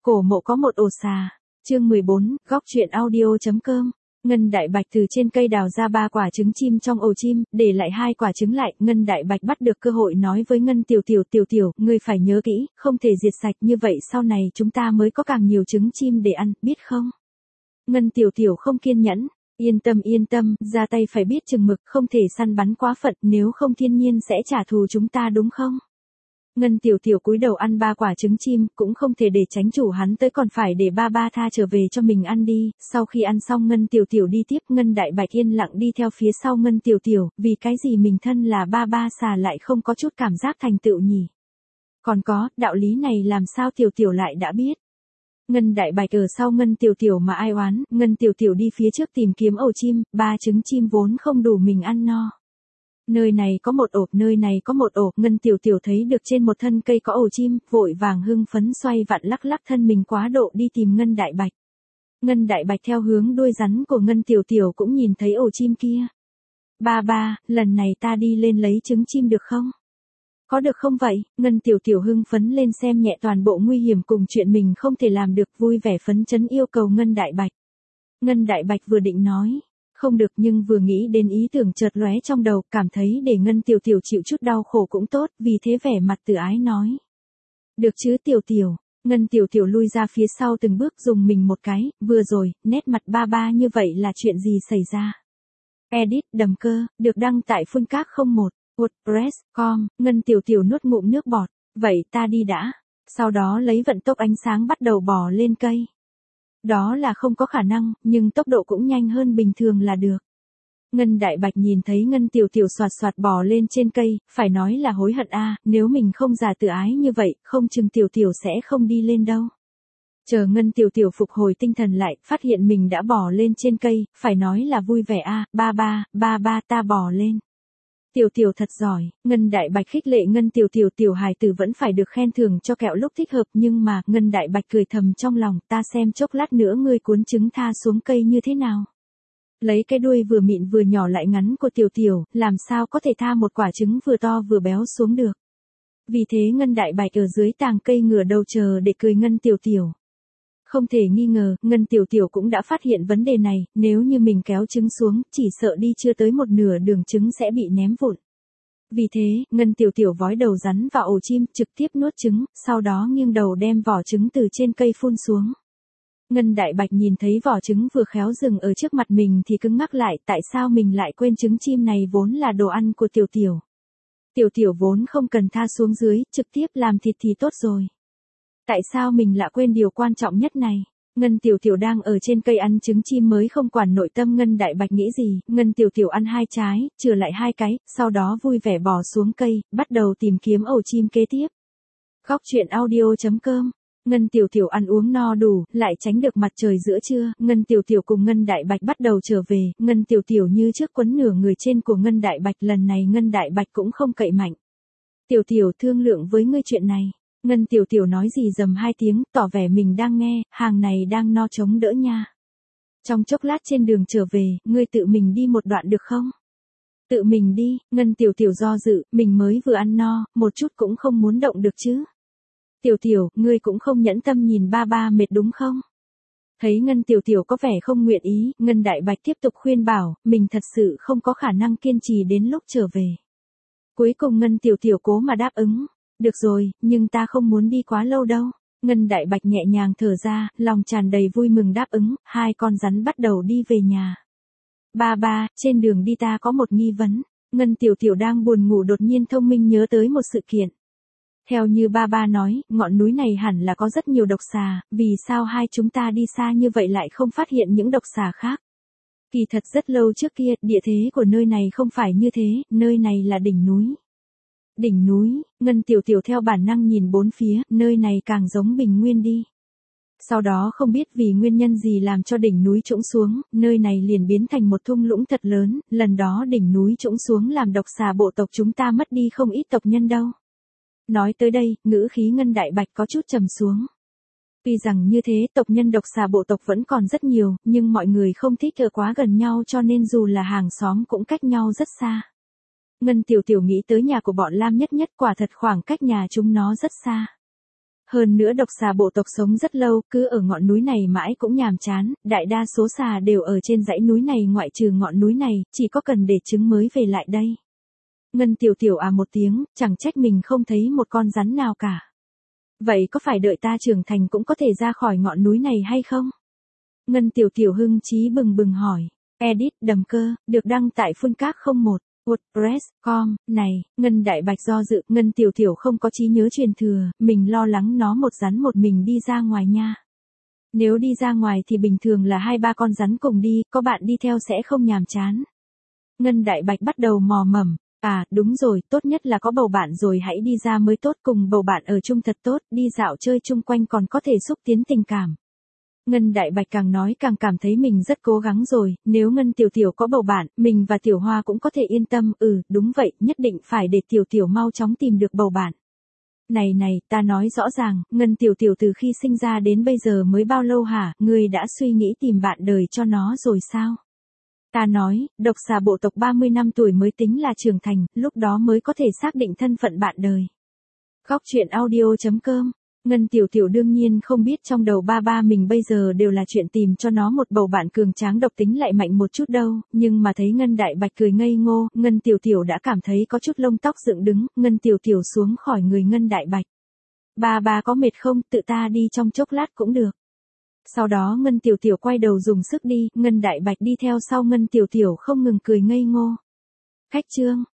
Cổ mộ có một ổ xà. Chương 14, góc truyện audio.com. Ngân Đại Bạch từ trên cây đào ra 3 quả trứng chim trong ổ chim, để lại 2 quả trứng lại. Ngân Đại Bạch bắt được cơ hội nói với Ngân Tiểu Tiểu, ngươi phải nhớ kỹ, không thể diệt sạch như vậy sau này chúng ta mới có càng nhiều trứng chim để ăn, biết không? Ngân Tiểu Tiểu không kiên nhẫn. Yên tâm, ra tay phải biết chừng mực, không thể săn bắn quá phận, nếu không thiên nhiên sẽ trả thù chúng ta đúng không? Ngân Tiểu Tiểu cúi đầu ăn 3 quả trứng chim, cũng không thể để tránh chủ hắn tới, còn phải để ba tha trở về cho mình ăn đi. Sau khi ăn xong Ngân Tiểu Tiểu đi tiếp, Ngân Đại Bạch yên lặng đi theo phía sau Ngân Tiểu Tiểu, vì cái gì mình thân là ba xà lại không có chút cảm giác thành tựu nhỉ? Còn có, đạo lý này làm sao Tiểu Tiểu lại đã biết? Ngân Đại Bạch ở sau Ngân Tiểu Tiểu mà ai oán, Ngân Tiểu Tiểu đi phía trước tìm kiếm ổ chim, 3 trứng chim vốn không đủ mình ăn no. Nơi này có một ổ, nơi này có một ổ, Ngân Tiểu Tiểu thấy được trên một thân cây có ổ chim, vội vàng hưng phấn xoay vặn lắc thân mình quá độ đi tìm Ngân Đại Bạch. Ngân Đại Bạch theo hướng đuôi rắn của Ngân Tiểu Tiểu cũng nhìn thấy ổ chim kia. Ba, lần này ta đi lên lấy trứng chim được không? Có được không vậy? Ngân Tiểu Tiểu hưng phấn lên xem nhẹ toàn bộ nguy hiểm cùng chuyện mình không thể làm được, vui vẻ phấn chấn yêu cầu Ngân Đại Bạch. Ngân Đại Bạch vừa định nói không được, nhưng vừa nghĩ đến ý tưởng chợt lóe trong đầu, cảm thấy để Ngân Tiểu Tiểu chịu chút đau khổ cũng tốt, vì thế vẻ mặt từ ái nói. Được chứ Tiểu Tiểu. Ngân Tiểu Tiểu lui ra phía sau từng bước, dùng mình một cái, vừa rồi, nét mặt ba như vậy là chuyện gì xảy ra? Edit, Đầm Cơ, được đăng tại Funcast01, WordPress.com. Ngân Tiểu Tiểu nuốt ngụm nước bọt. Vậy ta đi đã. Sau đó lấy vận tốc ánh sáng bắt đầu bò lên cây. Đó là không có khả năng, nhưng tốc độ cũng nhanh hơn bình thường là được. Ngân Đại Bạch nhìn thấy Ngân Tiểu Tiểu xoạt bò lên trên cây, phải nói là hối hận a, nếu mình không giả tự ái như vậy, không chừng Tiểu Tiểu sẽ không đi lên đâu. Chờ Ngân Tiểu Tiểu phục hồi tinh thần lại, phát hiện mình đã bò lên trên cây, phải nói là vui vẻ a, ba ta bò lên. Tiểu Tiểu thật giỏi. Ngân Đại Bạch khích lệ Ngân Tiểu Tiểu, tiểu hài tử vẫn phải được khen thưởng cho kẹo lúc thích hợp, nhưng mà, Ngân Đại Bạch cười thầm trong lòng, ta xem chốc lát nữa ngươi cuốn trứng tha xuống cây như thế nào. Lấy cái đuôi vừa mịn vừa nhỏ lại ngắn của Tiểu Tiểu, làm sao có thể tha một quả trứng vừa to vừa béo xuống được. Vì thế Ngân Đại Bạch ở dưới tàng cây ngửa đầu chờ để cười Ngân Tiểu Tiểu. Không thể nghi ngờ, Ngân Tiểu Tiểu cũng đã phát hiện vấn đề này, nếu như mình kéo trứng xuống, chỉ sợ đi chưa tới một nửa đường trứng sẽ bị ném vụn. Vì thế, Ngân Tiểu Tiểu vói đầu rắn vào ổ chim, trực tiếp nuốt trứng, sau đó nghiêng đầu đem vỏ trứng từ trên cây phun xuống. Ngân Đại Bạch nhìn thấy vỏ trứng vừa khéo dừng ở trước mặt mình thì cứng ngắc lại, tại sao mình lại quên trứng chim này vốn là đồ ăn của Tiểu Tiểu. Tiểu Tiểu vốn không cần tha xuống dưới, trực tiếp làm thịt thì tốt rồi. Tại sao mình lại quên điều quan trọng nhất này? Ngân Tiểu Tiểu đang ở trên cây ăn trứng chim mới không quản nội tâm Ngân Đại Bạch nghĩ gì, Ngân Tiểu Tiểu ăn 2 trái, chừa lại 2 cái, sau đó vui vẻ bò xuống cây, bắt đầu tìm kiếm ổ chim kế tiếp. Góc truyện audio.com. Ngân Tiểu Tiểu ăn uống no đủ, lại tránh được mặt trời giữa trưa, Ngân Tiểu Tiểu cùng Ngân Đại Bạch bắt đầu trở về, Ngân Tiểu Tiểu như trước quấn nửa người trên của Ngân Đại Bạch, lần này Ngân Đại Bạch cũng không cậy mạnh. Tiểu Tiểu thương lượng với ngươi chuyện này. Ngân Tiểu Tiểu nói gì dầm 2 tiếng, tỏ vẻ mình đang nghe, hàng này đang no chống đỡ nha. Trong chốc lát trên đường trở về, ngươi tự mình đi một đoạn được không? Tự mình đi, Ngân Tiểu Tiểu do dự, mình mới vừa ăn no, một chút cũng không muốn động được chứ. Tiểu Tiểu, ngươi cũng không nhẫn tâm nhìn ba mệt đúng không? Thấy Ngân Tiểu Tiểu có vẻ không nguyện ý, Ngân Đại Bạch tiếp tục khuyên bảo, mình thật sự không có khả năng kiên trì đến lúc trở về. Cuối cùng Ngân Tiểu Tiểu cố mà đáp ứng. Được rồi, nhưng ta không muốn đi quá lâu đâu. Ngân Đại Bạch nhẹ nhàng thở ra, lòng tràn đầy vui mừng đáp ứng, 2 con rắn bắt đầu đi về nhà. Ba, trên đường đi ta có một nghi vấn. Ngân Tiểu Tiểu đang buồn ngủ đột nhiên thông minh nhớ tới một sự kiện. Theo như ba nói, ngọn núi này hẳn là có rất nhiều độc xà, vì sao hai chúng ta đi xa như vậy lại không phát hiện những độc xà khác? Kỳ thật rất lâu trước kia, địa thế của nơi này không phải như thế, nơi này là đỉnh núi. Đỉnh núi, Ngân Tiểu Tiểu theo bản năng nhìn bốn phía, nơi này càng giống bình nguyên đi. Sau đó không biết vì nguyên nhân gì làm cho đỉnh núi trũng xuống, nơi này liền biến thành một thung lũng thật lớn, lần đó đỉnh núi trũng xuống làm độc xà bộ tộc chúng ta mất đi không ít tộc nhân đâu. Nói tới đây, ngữ khí Ngân Đại Bạch có chút trầm xuống. Tuy rằng như thế tộc nhân độc xà bộ tộc vẫn còn rất nhiều, nhưng mọi người không thích ở quá gần nhau cho nên dù là hàng xóm cũng cách nhau rất xa. Ngân Tiểu Tiểu nghĩ tới nhà của bọn Lam Nhất Nhất, quả thật khoảng cách nhà chúng nó rất xa. Hơn nữa độc xà bộ tộc sống rất lâu, cứ ở ngọn núi này mãi cũng nhàm chán, đại đa số xà đều ở trên dãy núi này ngoại trừ ngọn núi này, chỉ có cần để trứng mới về lại đây. Ngân Tiểu Tiểu à một tiếng, chẳng trách mình không thấy một con rắn nào cả. Vậy có phải đợi ta trưởng thành cũng có thể ra khỏi ngọn núi này hay không? Ngân Tiểu Tiểu hưng chí bừng bừng hỏi. Edit Đầm Cơ, được đăng tại Funcast01. WordPress.com, này, Ngân Đại Bạch do dự, Ngân Tiểu Tiểu không có trí nhớ truyền thừa, mình lo lắng nó một rắn một mình đi ra ngoài nha. Nếu đi ra ngoài thì bình thường là 2-3 con rắn cùng đi, có bạn đi theo sẽ không nhàm chán. Ngân Đại Bạch bắt đầu mò mẫm, à, đúng rồi, tốt nhất là có bầu bạn rồi hãy đi ra mới tốt, cùng bầu bạn ở chung thật tốt, đi dạo chơi chung quanh còn có thể xúc tiến tình cảm. Ngân Đại Bạch càng nói càng cảm thấy mình rất cố gắng rồi, nếu Ngân Tiểu Tiểu có bầu bạn, mình và Tiểu Hoa cũng có thể yên tâm, đúng vậy, nhất định phải để Tiểu Tiểu mau chóng tìm được bầu bạn. Này này, ta nói rõ ràng, Ngân Tiểu Tiểu từ khi sinh ra đến bây giờ mới bao lâu hả, ngươi đã suy nghĩ tìm bạn đời cho nó rồi sao? Ta nói, độc xà bộ tộc 30 năm tuổi mới tính là trưởng thành, lúc đó mới có thể xác định thân phận bạn đời. Góc truyện audio.com. Ngân Tiểu Tiểu đương nhiên không biết trong đầu ba mình bây giờ đều là chuyện tìm cho nó một bầu bạn cường tráng độc tính lại mạnh một chút đâu, nhưng mà thấy Ngân Đại Bạch cười ngây ngô, Ngân Tiểu Tiểu đã cảm thấy có chút lông tóc dựng đứng, Ngân Tiểu Tiểu xuống khỏi người Ngân Đại Bạch. Ba có mệt không, tự ta đi trong chốc lát cũng được. Sau đó Ngân Tiểu Tiểu quay đầu dùng sức đi, Ngân Đại Bạch đi theo sau Ngân Tiểu Tiểu không ngừng cười ngây ngô. Khách trương.